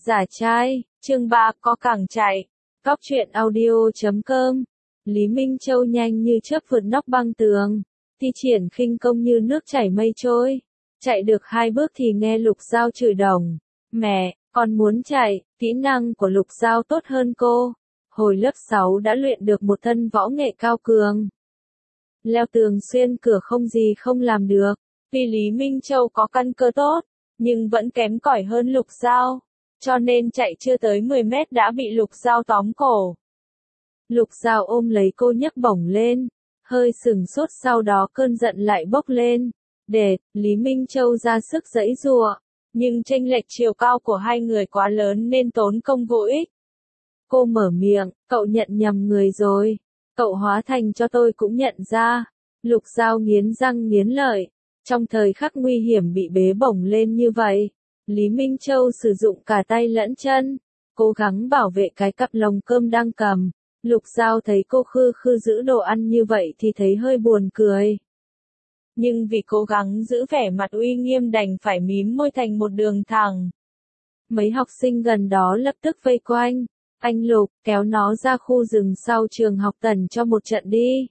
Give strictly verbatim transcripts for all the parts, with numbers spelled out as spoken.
Giả trai, chương ba có càng chạy. Cóc truyện audio chấm com. Lý Minh Châu nhanh như chớp vượt nóc băng tường, thi triển khinh công như nước chảy mây trôi. Chạy được hai bước thì nghe Lục Giao chửi đồng. Mẹ, con muốn chạy, kỹ năng của Lục Giao tốt hơn cô. Hồi lớp sáu đã luyện được một thân võ nghệ cao cường. Leo tường xuyên cửa không gì không làm được. Vì Lý Minh Châu có căn cơ tốt, nhưng vẫn kém cỏi hơn Lục Giao. Cho nên chạy chưa tới mười mét đã bị Lục Giao tóm cổ. Lục Giao ôm lấy cô nhấc bổng lên, hơi sừng sốt, sau đó cơn giận lại bốc lên. Để, Lý Minh Châu ra sức giãy giụa, nhưng chênh lệch chiều cao của hai người quá lớn nên tốn công vô ích. Cô mở miệng, cậu nhận nhầm người rồi. Cậu hóa thành cho tôi cũng nhận ra. Lục Giao nghiến răng nghiến lợi. Trong thời khắc nguy hiểm bị bế bổng lên như vậy, Lý Minh Châu sử dụng cả tay lẫn chân, cố gắng bảo vệ cái cặp lồng cơm đang cầm. Lục Giao thấy cô khư khư giữ đồ ăn như vậy thì thấy hơi buồn cười. Nhưng vì cố gắng giữ vẻ mặt uy nghiêm đành phải mím môi thành một đường thẳng. Mấy học sinh gần đó lập tức vây quanh. Anh Lục, kéo nó ra khu rừng sau trường học Tần cho một trận đi.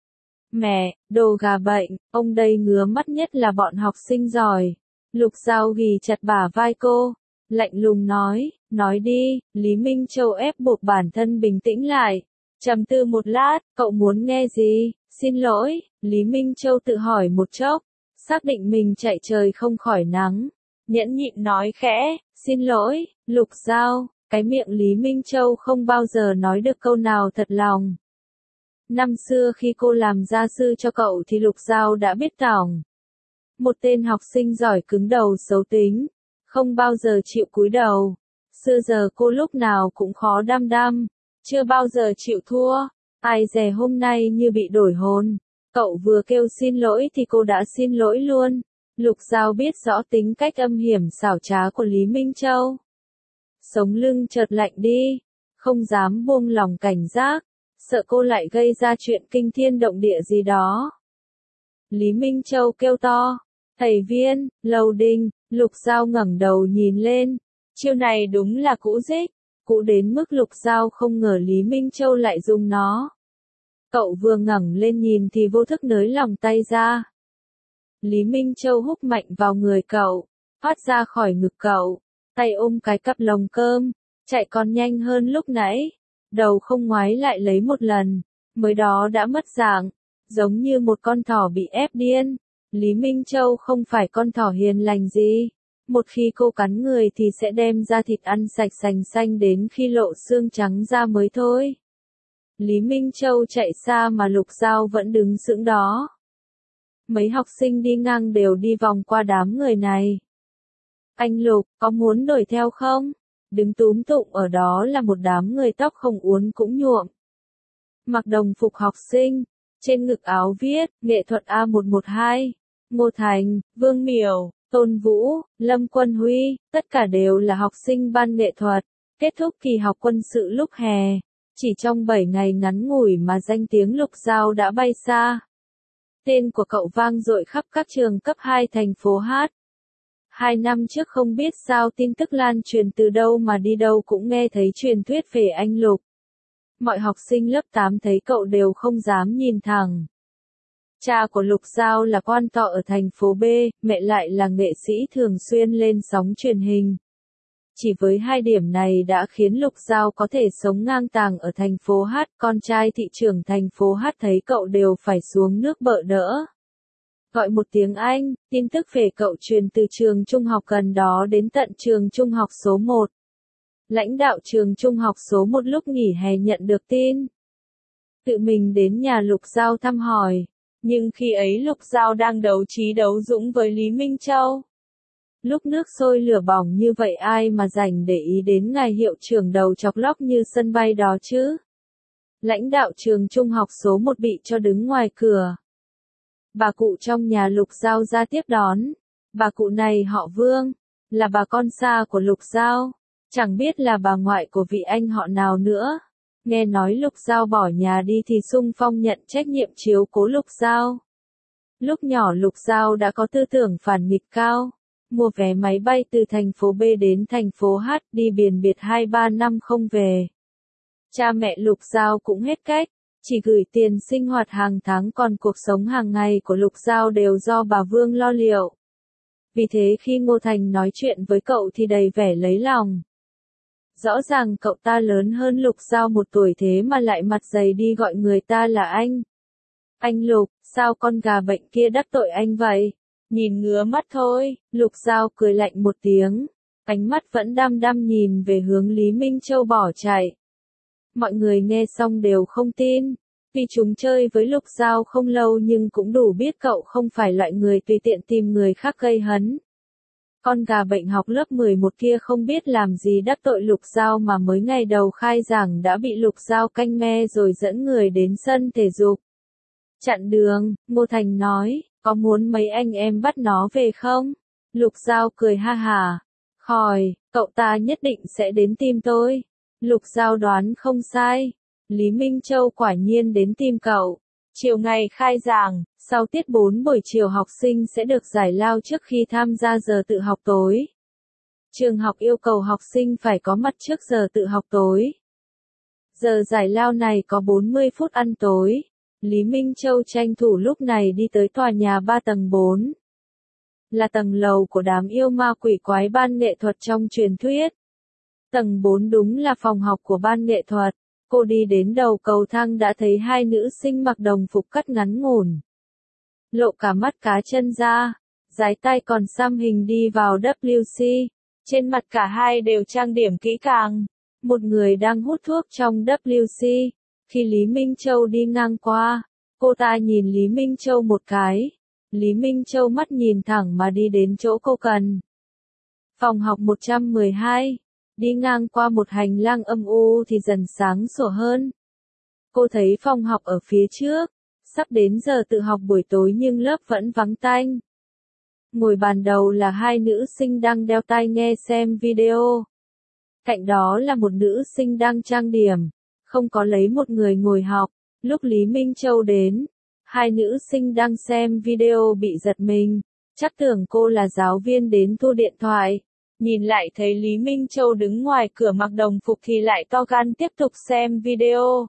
Mẹ, đồ gà bệnh, ông đây ngứa mắt nhất là bọn học sinh giỏi. Lục Giao ghì chặt bả vai cô, lạnh lùng nói, nói đi. Lý Minh Châu ép buộc bản thân bình tĩnh lại, trầm tư một lát, cậu muốn nghe gì? Xin lỗi, Lý Minh Châu tự hỏi một chốc, xác định mình chạy trời không khỏi nắng, nhẫn nhịn nói khẽ, xin lỗi, Lục Giao. Cái miệng Lý Minh Châu không bao giờ nói được câu nào thật lòng. Năm xưa khi cô làm gia sư cho cậu thì Lục Giao đã biết tỏng. Một tên học sinh giỏi cứng đầu xấu tính, không bao giờ chịu cúi đầu. Xưa giờ cô lúc nào cũng khó đăm đăm, chưa bao giờ chịu thua. Ai dè hôm nay như bị đổi hồn. Cậu vừa kêu xin lỗi thì cô đã xin lỗi luôn. Lục Giao biết rõ tính cách âm hiểm xảo trá của Lý Minh Châu. Sống lưng chợt lạnh đi, không dám buông lòng cảnh giác, sợ cô lại gây ra chuyện kinh thiên động địa gì đó. Lý Minh Châu kêu to, thầy Viên, Lầu Đình. Lục Giao ngẩng đầu nhìn lên, chiêu này đúng là cũ dích, cũ đến mức Lục Giao không ngờ Lý Minh Châu lại dùng nó. Cậu vừa ngẩng lên nhìn thì vô thức nới lòng tay ra. Lý Minh Châu húc mạnh vào người cậu, phát ra khỏi ngực cậu. Tay ôm cái cặp lồng cơm, chạy còn nhanh hơn lúc nãy, đầu không ngoái lại lấy một lần, mới đó đã mất dạng, giống như một con thỏ bị ép điên. Lý Minh Châu không phải con thỏ hiền lành gì, một khi cô cắn người thì sẽ đem ra thịt ăn sạch sành xanh đến khi lộ xương trắng ra mới thôi. Lý Minh Châu chạy xa mà Lục Giao vẫn đứng sững đó. Mấy học sinh đi ngang đều đi vòng qua đám người này. Anh Lục, có muốn đuổi theo không? Đứng túm tụng ở đó là một đám người tóc không uốn cũng nhuộm. Mặc đồng phục học sinh, trên ngực áo viết, nghệ thuật A một một hai, Ngô Thành, Vương Miểu, Tôn Vũ, Lâm Quân Huy, tất cả đều là học sinh ban nghệ thuật. Kết thúc kỳ học quân sự lúc hè, chỉ trong bảy ngày ngắn ngủi mà danh tiếng Lục Giao đã bay xa. Tên của cậu vang dội khắp các trường cấp hai thành phố Hát. Hai năm trước không biết sao tin tức lan truyền từ đâu mà đi đâu cũng nghe thấy truyền thuyết về anh Lục. Mọi học sinh lớp tám thấy cậu đều không dám nhìn thẳng. Cha của Lục Giao là quan tọ ở thành phố B, mẹ lại là nghệ sĩ thường xuyên lên sóng truyền hình. Chỉ với hai điểm này đã khiến Lục Giao có thể sống ngang tàng ở thành phố Hát, con trai thị trưởng thành phố Hát thấy cậu đều phải xuống nước bợ đỡ. Gọi một tiếng Anh, tin tức về cậu truyền từ trường trung học gần đó đến tận trường trung học số một. Lãnh đạo trường trung học số một lúc nghỉ hè nhận được tin. Tự mình đến nhà Lục Giao thăm hỏi, nhưng khi ấy Lục Giao đang đấu trí đấu dũng với Lý Minh Châu. Lúc nước sôi lửa bỏng như vậy ai mà rảnh để ý đến ngài hiệu trưởng đầu chọc lóc như sân bay đó chứ. Lãnh đạo trường trung học số một bị cho đứng ngoài cửa. Bà cụ trong nhà Lục Giao ra tiếp đón. Bà cụ này họ Vương, là bà con xa của Lục Giao, chẳng biết là bà ngoại của vị anh họ nào nữa. Nghe nói Lục Giao bỏ nhà đi thì xung phong nhận trách nhiệm chiếu cố Lục Giao. Lúc nhỏ Lục Giao đã có tư tưởng phản nghịch cao, mua vé máy bay từ thành phố B đến thành phố H, đi biển biệt hai ba năm không về. Cha mẹ Lục Giao cũng hết cách, chỉ gửi tiền sinh hoạt hàng tháng, còn cuộc sống hàng ngày của Lục Giao đều do bà Vương lo liệu. Vì thế khi Ngô Thành nói chuyện với cậu thì đầy vẻ lấy lòng. Rõ ràng cậu ta lớn hơn Lục Giao một tuổi thế mà lại mặt dày đi gọi người ta là anh. Anh Lục, sao con gà bệnh kia đắc tội anh vậy? Nhìn ngứa mắt thôi. Lục Giao cười lạnh một tiếng, ánh mắt vẫn đăm đăm nhìn về hướng Lý Minh Châu bỏ chạy. Mọi người nghe xong đều không tin. Tuy chúng chơi với Lục Giao không lâu nhưng cũng đủ biết cậu không phải loại người tùy tiện tìm người khác gây hấn. Con gà bệnh học lớp mười một kia không biết làm gì đắc tội Lục Giao mà mới ngày đầu khai giảng đã bị Lục Giao canh me rồi dẫn người đến sân thể dục. Chặn đường, Ngô Thành nói, có muốn mấy anh em bắt nó về không? Lục Giao cười ha hả. Khỏi, cậu ta nhất định sẽ đến tìm tôi. Lục Giao đoán không sai. Lý Minh Châu quả nhiên đến tìm cậu. Chiều ngày khai giảng, sau tiết bốn buổi chiều học sinh sẽ được giải lao trước khi tham gia giờ tự học tối. Trường học yêu cầu học sinh phải có mặt trước giờ tự học tối. Giờ giải lao này có bốn mươi phút ăn tối. Lý Minh Châu tranh thủ lúc này đi tới tòa nhà ba tầng bốn. Là tầng lầu của đám yêu ma quỷ quái ban nghệ thuật trong truyền thuyết. Tầng bốn đúng là phòng học của ban nghệ thuật. Cô đi đến đầu cầu thang đã thấy hai nữ sinh mặc đồng phục cắt ngắn ngủn. Lộ cả mắt cá chân ra, dái tay còn xăm hình đi vào W C. Trên mặt cả hai đều trang điểm kỹ càng. Một người đang hút thuốc trong W C. Khi Lý Minh Châu đi ngang qua, cô ta nhìn Lý Minh Châu một cái. Lý Minh Châu mắt nhìn thẳng mà đi đến chỗ cô cần. Phòng học một trăm mười hai. Đi ngang qua một hành lang âm u thì dần sáng sủa hơn. Cô thấy phòng học ở phía trước, sắp đến giờ tự học buổi tối nhưng lớp vẫn vắng tanh. Ngồi bàn đầu là hai nữ sinh đang đeo tai nghe xem video. Cạnh đó là một nữ sinh đang trang điểm, không có lấy một người ngồi học. Lúc Lý Minh Châu đến, hai nữ sinh đang xem video bị giật mình, chắc tưởng cô là giáo viên đến thu điện thoại. Nhìn lại thấy Lý Minh Châu đứng ngoài cửa mặc đồng phục thì lại to gan tiếp tục xem video.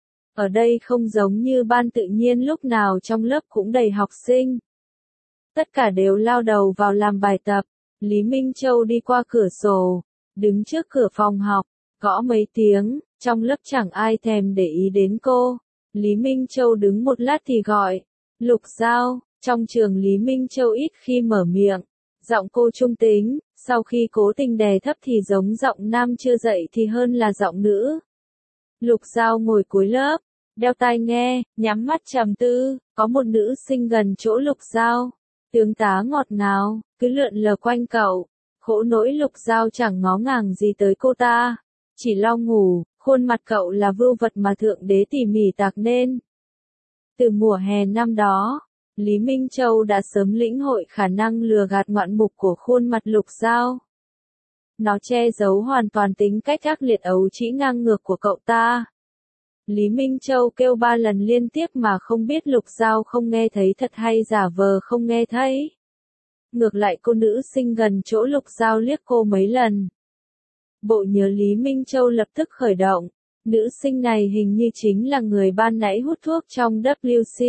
Ở đây không giống như ban tự nhiên lúc nào trong lớp cũng đầy học sinh. Tất cả đều lao đầu vào làm bài tập. Lý Minh Châu đi qua cửa sổ, đứng trước cửa phòng học, gõ mấy tiếng, trong lớp chẳng ai thèm để ý đến cô. Lý Minh Châu đứng một lát thì gọi, Lục Giao. Trong trường Lý Minh Châu ít khi mở miệng, giọng cô trung tính, sau khi cố tình đè thấp thì giống giọng nam chưa dậy thì hơn là giọng nữ. Lục Giao ngồi cuối lớp, đeo tai nghe, nhắm mắt trầm tư, có một nữ sinh gần chỗ Lục Giao. Tướng tá ngọt ngào, cứ lượn lờ quanh cậu. Khổ nỗi Lục Giao chẳng ngó ngàng gì tới cô ta, chỉ lo ngủ. Khuôn mặt cậu là vưu vật mà Thượng Đế tỉ mỉ tạc nên. Từ mùa hè năm đó, Lý Minh Châu đã sớm lĩnh hội khả năng lừa gạt ngoạn mục của khuôn mặt Lục Giao. Nó che giấu hoàn toàn tính cách ác liệt ấu trĩ ngang ngược của cậu ta. Lý Minh Châu kêu ba lần liên tiếp mà không biết Lục Giao không nghe thấy thật hay giả vờ không nghe thấy. Ngược lại cô nữ sinh gần chỗ Lục Giao liếc cô mấy lần. Bộ nhớ Lý Minh Châu lập tức khởi động. Nữ sinh này hình như chính là người ban nãy hút thuốc trong W C.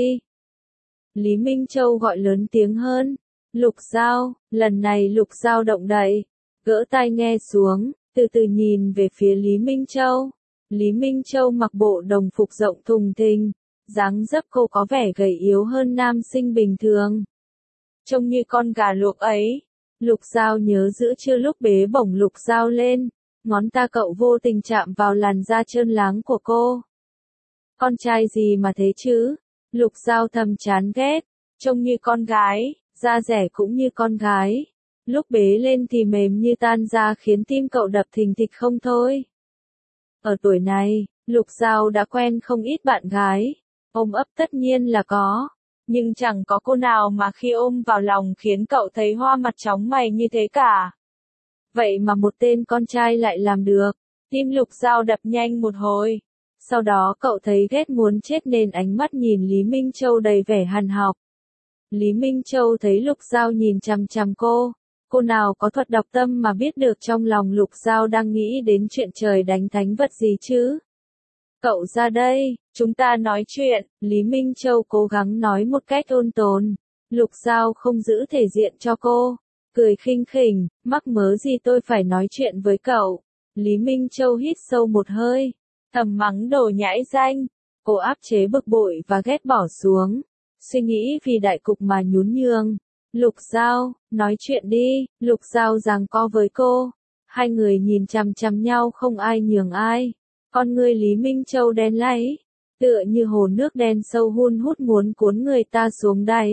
Lý Minh Châu gọi lớn tiếng hơn. Lục Giao. Lần này Lục Giao động đậy, gỡ tai nghe xuống, từ từ nhìn về phía Lý Minh Châu. Lý Minh Châu mặc bộ đồng phục rộng thùng thình, dáng dấp cô có vẻ gầy yếu hơn nam sinh bình thường. Trông như con gà luộc ấy. Lục Giao nhớ giữa trưa lúc bế bổng Lục Giao lên, ngón ta cậu vô tình chạm vào làn da trơn láng của cô. Con trai gì mà thế chứ? Lục Giao thầm chán ghét, trông như con gái, da rẻ cũng như con gái. Lúc bế lên thì mềm như tan ra khiến tim cậu đập thình thịch không thôi. Ở tuổi này, Lục Giao đã quen không ít bạn gái, ôm ấp tất nhiên là có, nhưng chẳng có cô nào mà khi ôm vào lòng khiến cậu thấy hoa mặt chóng mày như thế cả. Vậy mà một tên con trai lại làm được. Tim Lục Giao đập nhanh một hồi. Sau đó cậu thấy ghét muốn chết nên ánh mắt nhìn Lý Minh Châu đầy vẻ hằn học. Lý Minh Châu thấy Lục Giao nhìn chằm chằm cô, Cô nào có thuật đọc tâm mà biết được trong lòng Lục Giao đang nghĩ đến chuyện trời đánh thánh vật gì chứ? Cậu ra đây, chúng ta nói chuyện, Lý Minh Châu cố gắng nói một cách ôn tồn. Lục Giao không giữ thể diện cho cô, cười khinh khỉnh, mắc mớ gì tôi phải nói chuyện với cậu. Lý Minh Châu hít sâu một hơi, thầm mắng đồ nhãi danh. Cô áp chế bực bội và ghét bỏ xuống, suy nghĩ vì đại cục mà nhún nhường. Lục Giao, nói chuyện đi, Lục Giao giằng co với cô. Hai người nhìn chằm chằm nhau không ai nhường ai. Con người Lý Minh Châu đen láy, tựa như hồ nước đen sâu hun hút muốn cuốn người ta xuống đáy.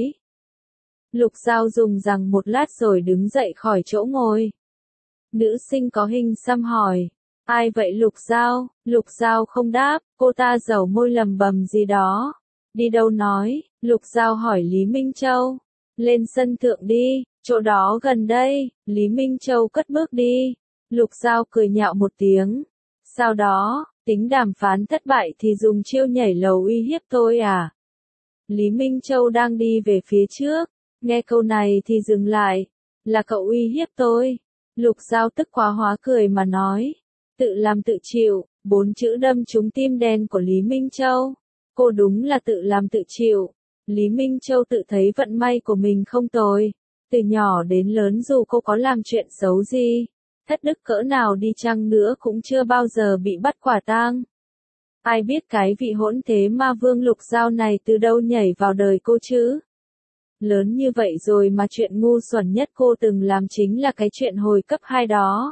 Lục Giao dùng rằng một lát rồi đứng dậy khỏi chỗ ngồi. Nữ sinh có hình xăm hỏi, ai vậy Lục Giao? Lục Giao không đáp, cô ta dẩu môi lầm bầm gì đó. Đi đâu nói? Lục Giao hỏi Lý Minh Châu. Lên sân thượng đi, chỗ đó gần đây. Lý Minh Châu cất bước đi. Lục Giao cười nhạo một tiếng. Sau đó, tính đàm phán thất bại thì dùng chiêu nhảy lầu uy hiếp tôi à? Lý Minh Châu đang đi về phía trước, nghe câu này thì dừng lại. Là cậu uy hiếp tôi. Lục Giao tức quá hóa cười mà nói. Tự làm tự chịu, bốn chữ đâm trúng tim đen của Lý Minh Châu. Cô đúng là tự làm tự chịu. Lý Minh Châu tự thấy vận may của mình không tồi. Từ nhỏ đến lớn dù cô có làm chuyện xấu gì, thất đức cỡ nào đi chăng nữa cũng chưa bao giờ bị bắt quả tang. Ai biết cái vị hỗn thế ma vương Lục Giao này từ đâu nhảy vào đời cô chứ? Lớn như vậy rồi mà chuyện ngu xuẩn nhất cô từng làm chính là cái chuyện hồi cấp hai đó.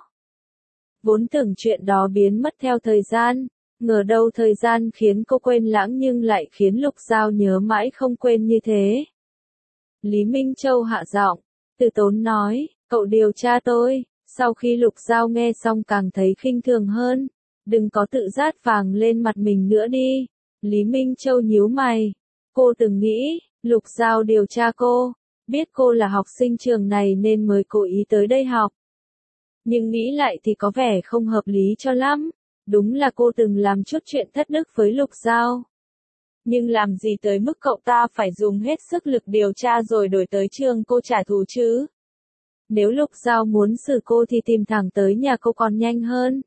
Vốn tưởng chuyện đó biến mất theo thời gian, ngờ đâu thời gian khiến cô quên lãng nhưng lại khiến Lục Giao nhớ mãi không quên như thế. Lý Minh Châu hạ giọng, từ tốn nói, cậu điều tra tôi. Sau khi Lục Giao nghe xong càng thấy khinh thường hơn. Đừng có tự rát vàng lên mặt mình nữa đi. Lý Minh Châu nhíu mày. Cô từng nghĩ, Lục Giao điều tra cô, biết cô là học sinh trường này nên mới cố ý tới đây học. Nhưng nghĩ lại thì có vẻ không hợp lý cho lắm. Đúng là cô từng làm chút chuyện thất đức với Lục Giao. Nhưng làm gì tới mức cậu ta phải dùng hết sức lực điều tra rồi đổi tới trường cô trả thù chứ? Nếu Lục Giao muốn xử cô thì tìm thẳng tới nhà cô còn nhanh hơn.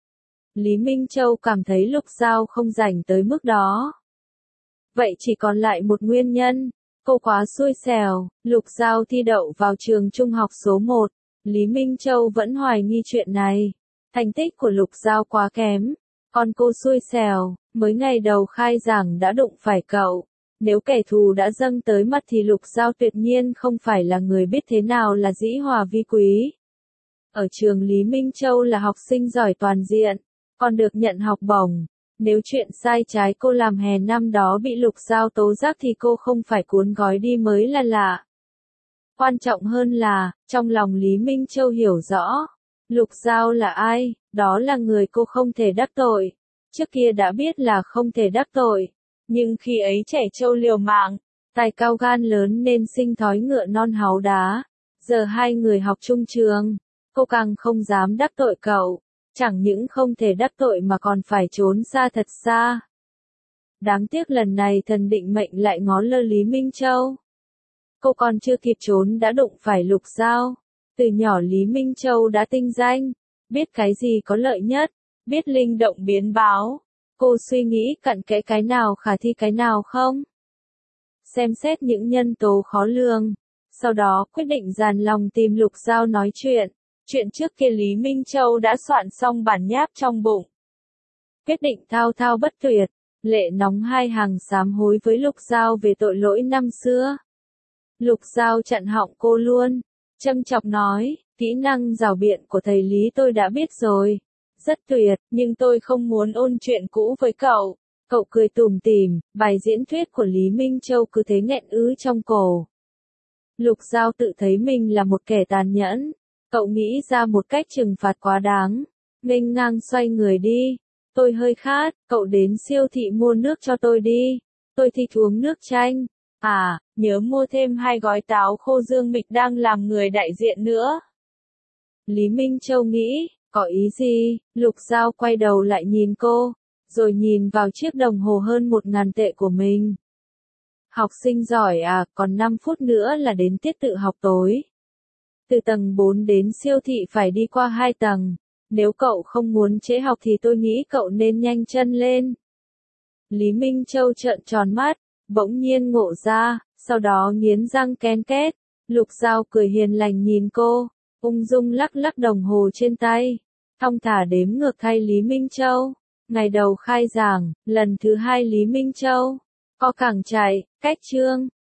Lý Minh Châu cảm thấy Lục Giao không rảnh tới mức đó. Vậy chỉ còn lại một nguyên nhân. Cô quá xui xẻo. Lục Giao thi đậu vào trường trung học số một. Lý Minh Châu vẫn hoài nghi chuyện này. Thành tích của Lục Giao quá kém. Còn cô xui xẻo, mới ngày đầu khai giảng đã đụng phải cậu. Nếu kẻ thù đã dâng tới mặt thì Lục Giao tuyệt nhiên không phải là người biết thế nào là dĩ hòa vi quý. Ở trường Lý Minh Châu là học sinh giỏi toàn diện, còn được nhận học bổng. Nếu chuyện sai trái cô làm hè năm đó bị Lục Giao tố giác thì cô không phải cuốn gói đi mới là lạ. Quan trọng hơn là, trong lòng Lý Minh Châu hiểu rõ, Lục Giao là ai, đó là người cô không thể đắc tội. Trước kia đã biết là không thể đắc tội, nhưng khi ấy trẻ trâu liều mạng, tài cao gan lớn nên sinh thói ngựa non háu đá. Giờ hai người học chung trường, cô càng không dám đắc tội cậu, chẳng những không thể đắc tội mà còn phải trốn xa thật xa. Đáng tiếc lần này thần định mệnh lại ngó lơ Lý Minh Châu. Cô còn chưa kịp trốn đã đụng phải Lục Giao. Từ nhỏ Lý Minh Châu đã tinh danh, biết cái gì có lợi nhất, biết linh động biến báo. Cô suy nghĩ cặn kẽ cái nào khả thi cái nào không. Xem xét những nhân tố khó lường. Sau đó quyết định dàn lòng tìm Lục Giao nói chuyện. Chuyện trước kia Lý Minh Châu đã soạn xong bản nháp trong bụng. Quyết định thao thao bất tuyệt, lệ nóng hai hàng sám hối với Lục Giao về tội lỗi năm xưa. Lục Giao chặn họng cô luôn, châm chọc nói, kỹ năng rào biện của thầy Lý tôi đã biết rồi. Rất tuyệt, nhưng tôi không muốn ôn chuyện cũ với cậu. Cậu cười tủm tỉm, bài diễn thuyết của Lý Minh Châu cứ thế nghẹn ứ trong cổ. Lục Giao tự thấy mình là một kẻ tàn nhẫn. Cậu nghĩ ra một cách trừng phạt quá đáng. Nghênh ngang xoay người đi. Tôi hơi khát, cậu đến siêu thị mua nước cho tôi đi. Tôi thích uống nước chanh. À, nhớ mua thêm hai gói táo khô Dương Mịch đang làm người đại diện nữa. Lý Minh Châu nghĩ, có ý gì? Lục Giao quay đầu lại nhìn cô, rồi nhìn vào chiếc đồng hồ hơn một ngàn tệ của mình. Học sinh giỏi à, còn năm phút nữa là đến tiết tự học tối. Từ tầng bốn đến siêu thị phải đi qua hai tầng. Nếu cậu không muốn trễ học thì tôi nghĩ cậu nên nhanh chân lên. Lý Minh Châu trợn tròn mắt, bỗng nhiên ngộ ra, sau đó nghiến răng ken két. Lục Giao cười hiền lành nhìn cô, ung dung lắc lắc đồng hồ trên tay, thong thả đếm ngược thay Lý Minh Châu. Ngày đầu khai giảng, lần thứ hai Lý Minh Châu, có cảng chạy, cách chương.